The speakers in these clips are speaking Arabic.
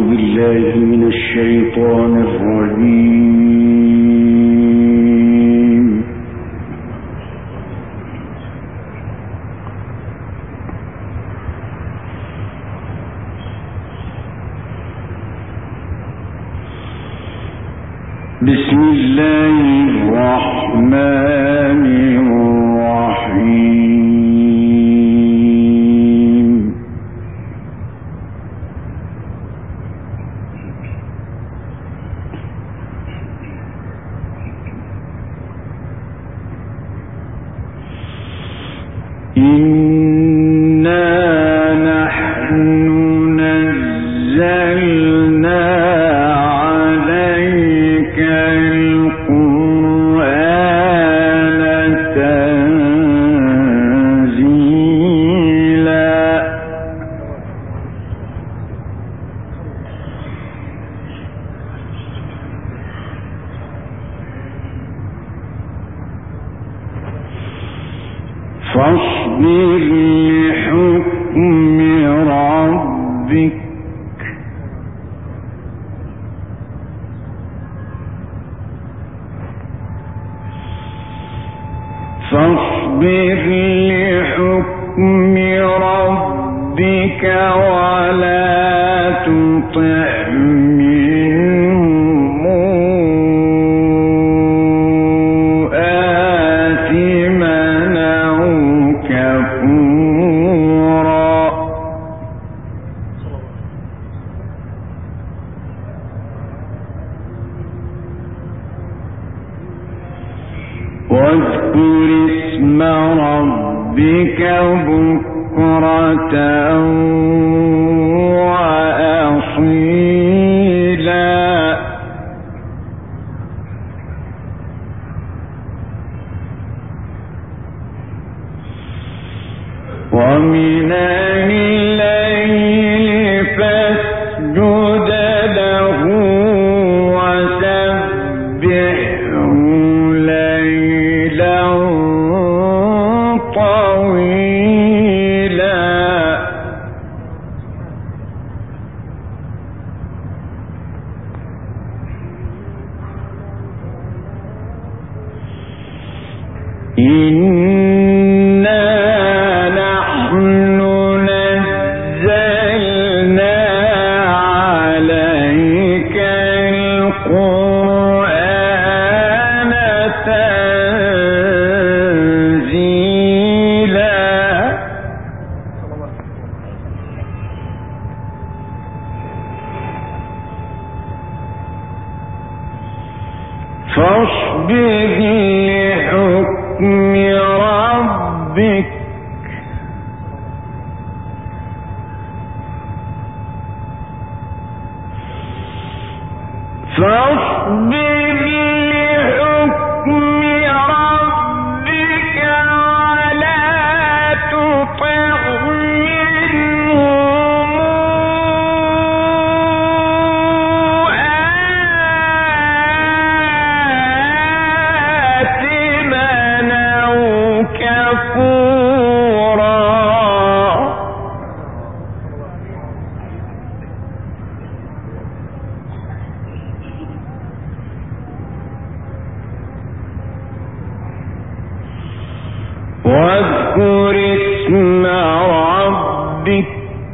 بالله من الشيطان الرجيم. بسم الله الرحمن الرحيم. إنا نحن نزلنا عليك القرآن تنزيلا. فاصبر لحكم ربك ولا تطع منهم آثما أو كفورا. واذكر اسم ربك بكرة وأصيلا. ومن الليل فاسجد له وسبحه ليلا طويلا. إنا نحن نزلنا عليك القرآن تنزيلا. فاصبر لحكم ربك ولا تطع منهم آثما أو كفورا. واذكر اسم ربك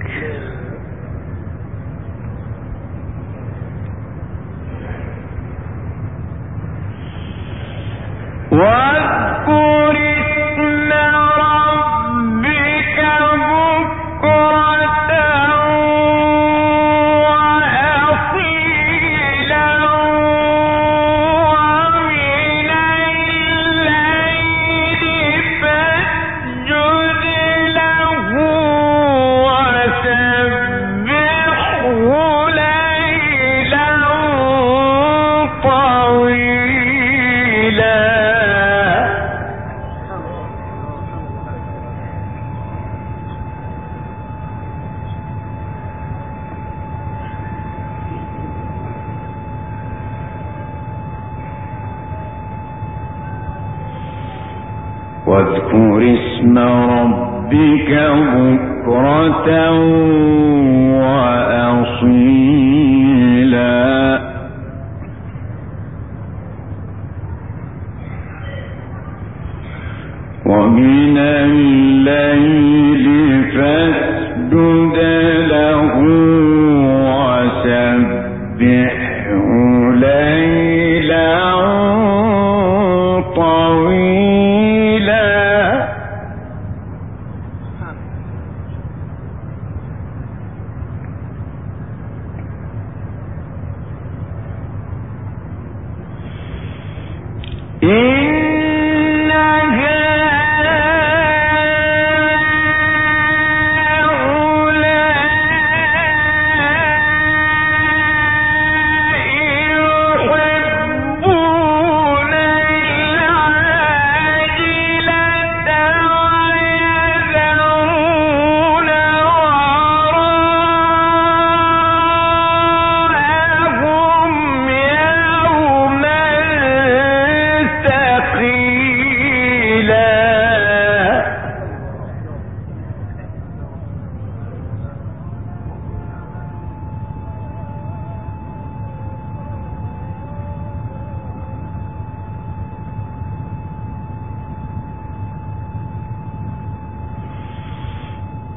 واذكر اسم ربك بكرة وأصيلا.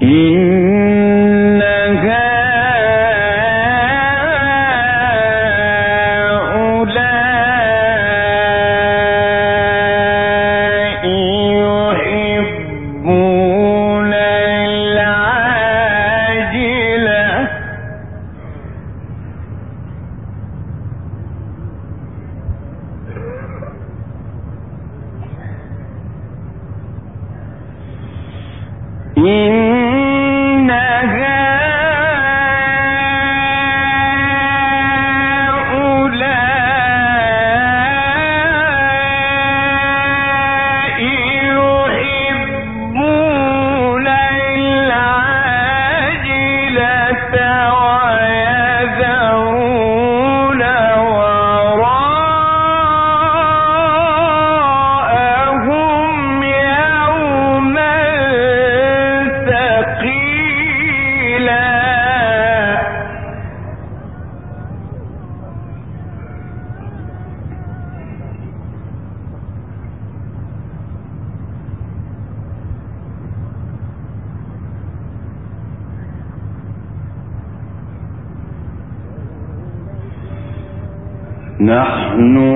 نحن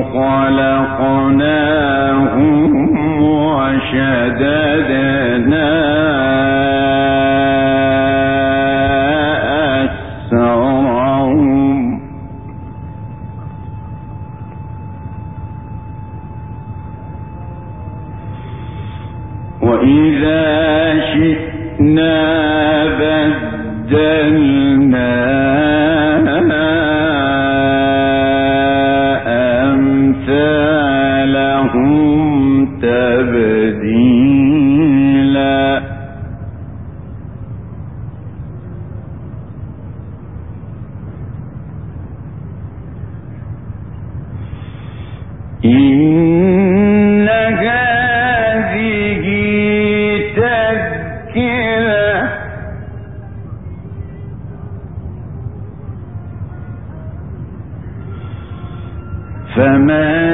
خلقناهم وشددنا أسرهم وإذا شئنا بدلنا تبديلا إن هذه تذكرة فمن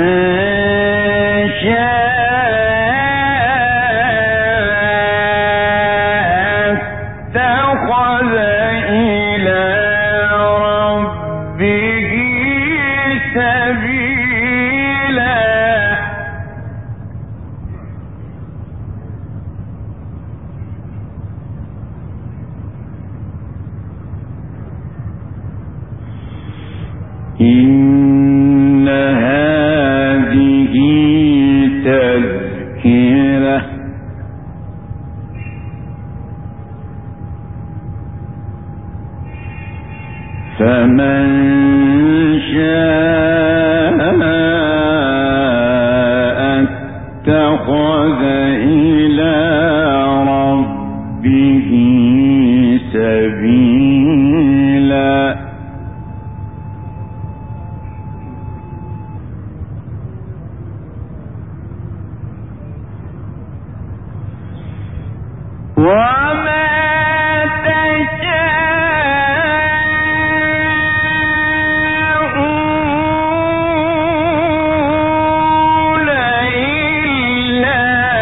إن هذه تذكرة فمن شاء اتخذ إلى ربه سبيلا وما تشاءون إلا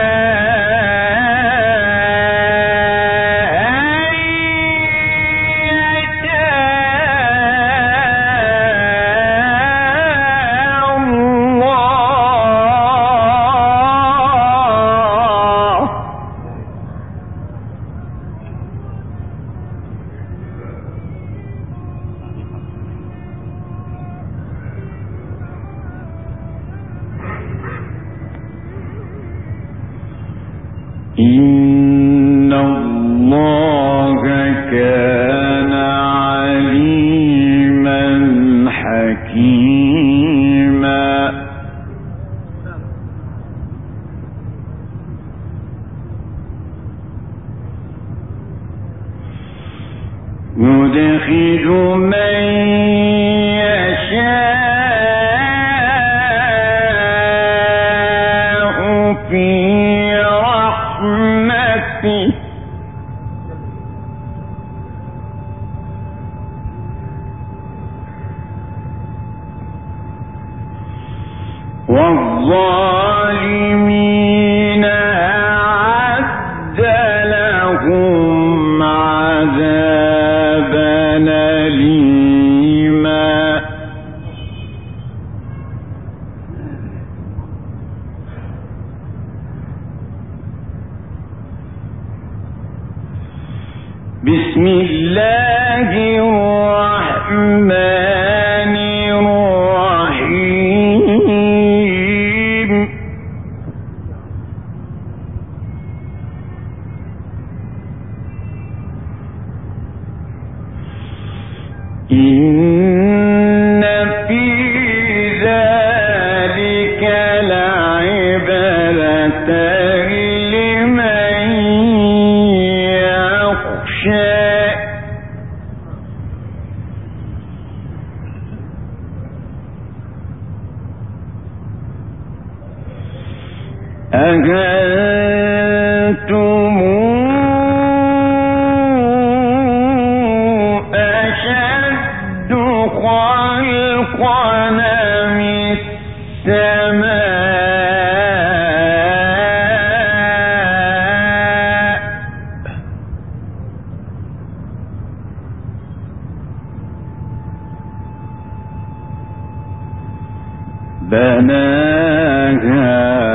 أن يشاء الله إن الله كان عليما حكيما يدخل من يشاء في رحمته والظالمين أعد لهم عذابا أليما بسم الله الرحمن الرحيم إن في ذلك لعبرة لمن يخشى أأنتم أشد خلقا أم السماء بناها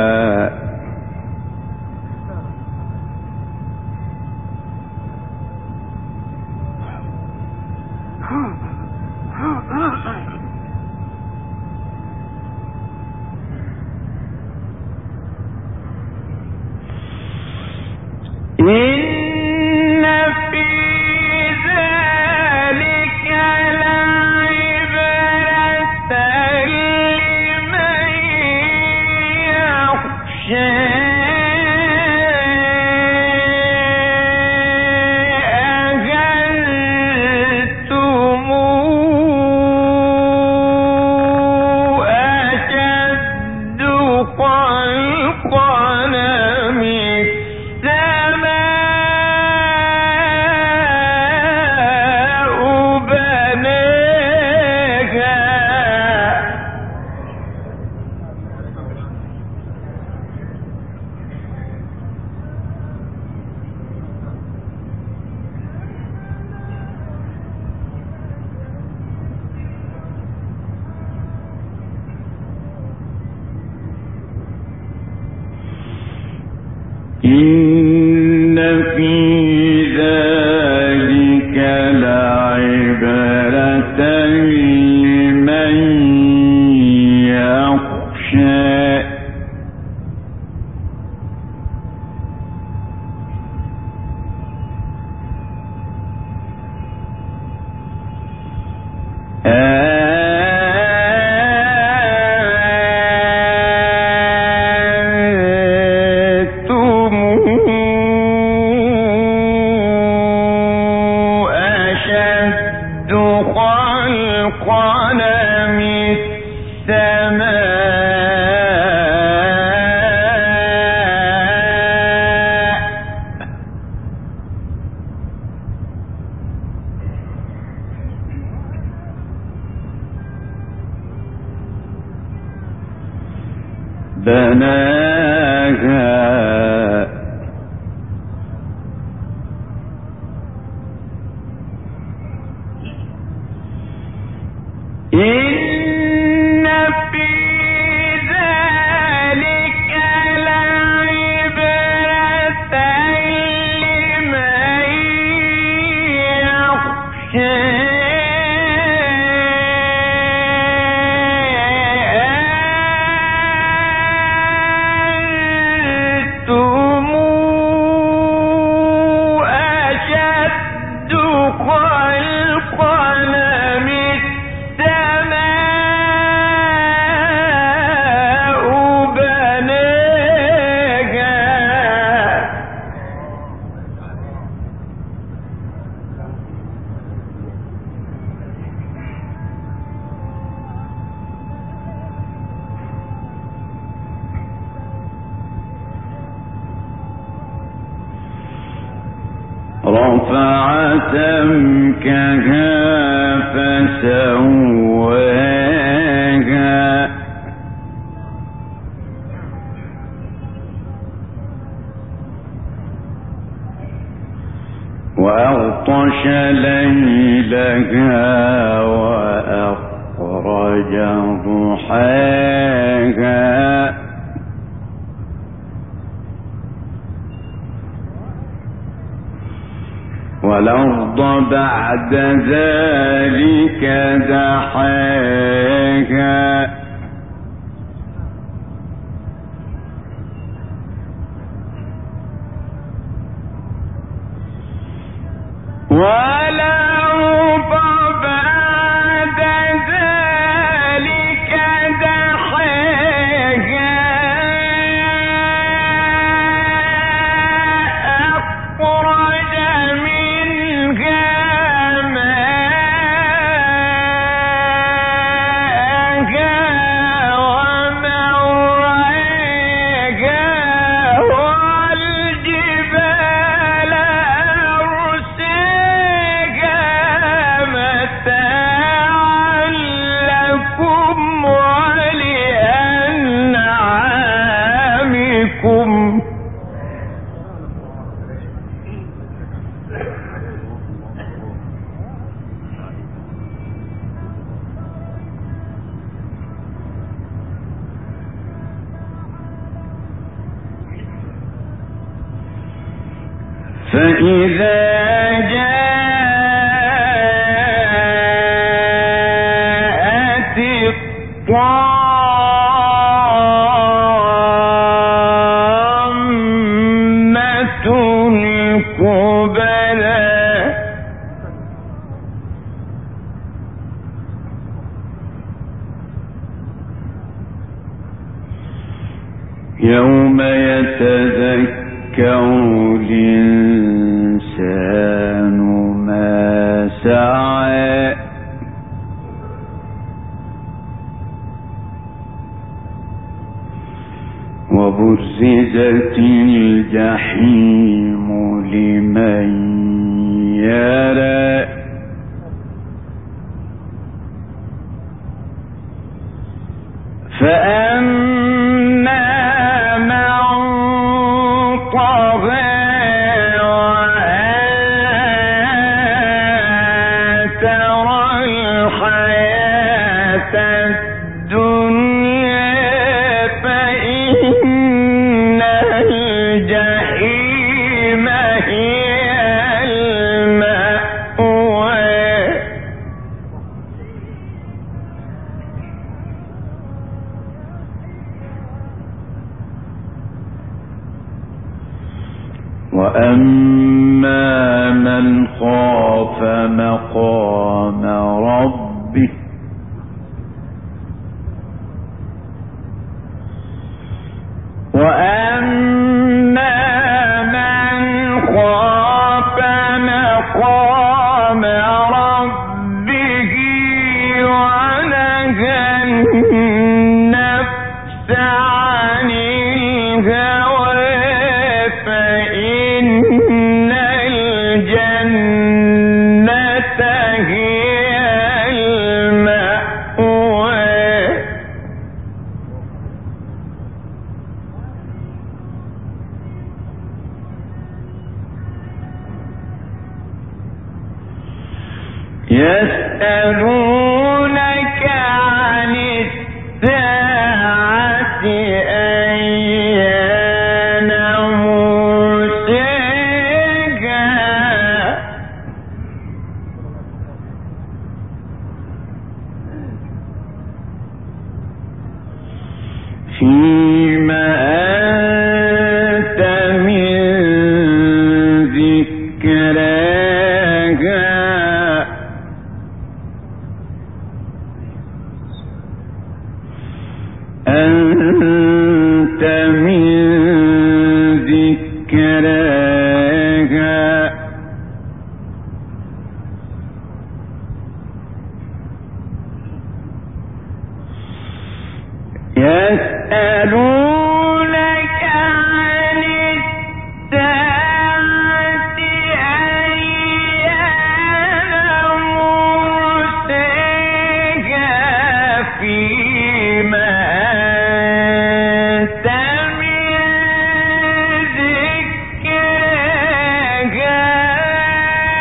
إن في ذلك لعبرة لمن يخشى أأنتم أشد خلقا أم إن في ذلك لعبرة لمن يخشى بناها إن في ذلك لعبرة لمن يخشى رفع سمكها فسواها وأغطش ليلها وأخرج ضحاها والأرض بعد ذلك دحاها والأرض بعد ذلك دحاها أخرج منها ماءها ومرعاها والجبال أرساها متاعا لكم ولأنعامكم فإذا جاءت الطامة الكبرى يوم يتذكر الإنسان ما سعى وبرزت الجحيم لمن يرى فأما من طغى وآثر الحياة الدنيا فإن الجحيم هي المأوى وأما من خاف مقام ربه ونهى النفس عن الهوى فإن الجنة هي المأوى يسألونك عن الساعة أيان مرساها فيما أنت من ذكراها أنت من ذكراها يسألونك عن الساعة أيان مرساها فيما أنت من ذكراها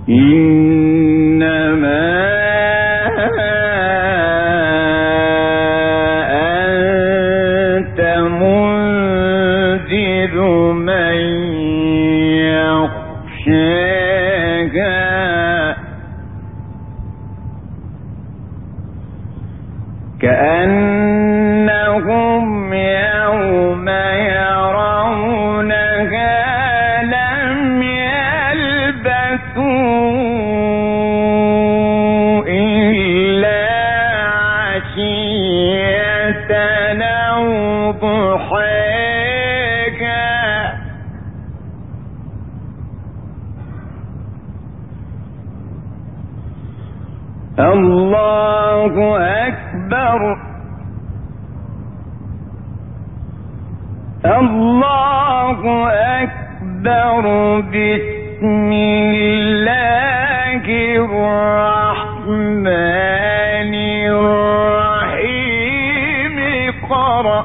إنما أنت منذر من يخشاها كأنهم يوم يرونها لم يلبثوا إلا عشية أو ضحاها الله أكبر الله أكبر بسم الله الرحمن الرحيم اقرأ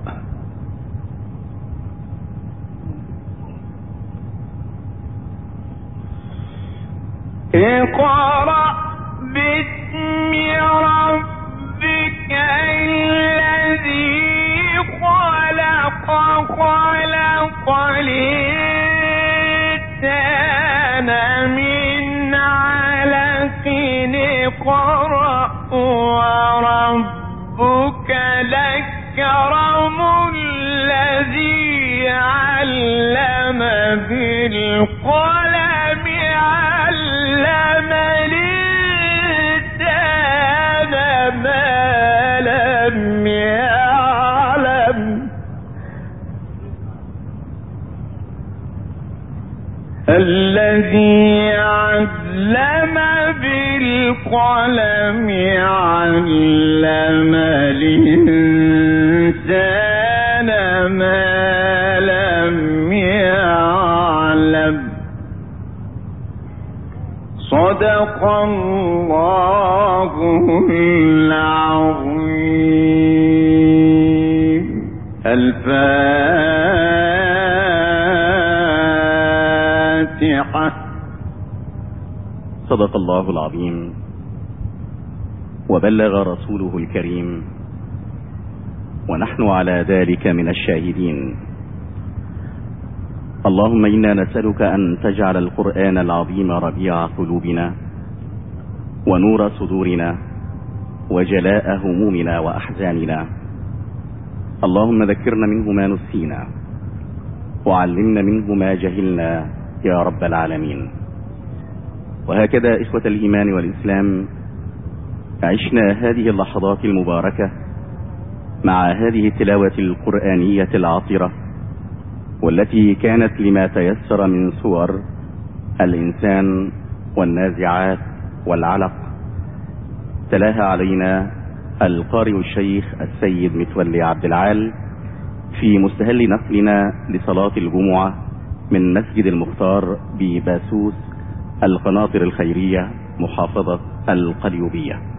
باسم ربك الذي خلق الإنسان من علق اقرأ وربك الأكرم الذي علم بالقلم علم الإنسان ما لم يعلم الذي علم بالقلم علم الإنسان ما لم يعلم صدق الله العظيم. الفاتحة. صدق الله العظيم وبلغ رسوله الكريم ونحن على ذلك من الشاهدين. اللهم إنا نسألك أن تجعل القرآن العظيم ربيع قلوبنا ونور صدورنا وجلاء همومنا وأحزاننا. اللهم ذكرنا منه ما نسينا وعلمنا منه ما جهلنا يا رب العالمين. وهكذا إخوة الإيمان والإسلام عشنا هذه اللحظات المباركة مع هذه التلاوة القرآنية العطرة والتي كانت لما تيسر من صور الإنسان والنازعات والعلق. تلاها علينا القارئ الشيخ السيد متولي عبد العال في مستهل نقلنا لصلاة الجمعة من مسجد المختار بباسوس القناطر الخيرية محافظة القليوبية.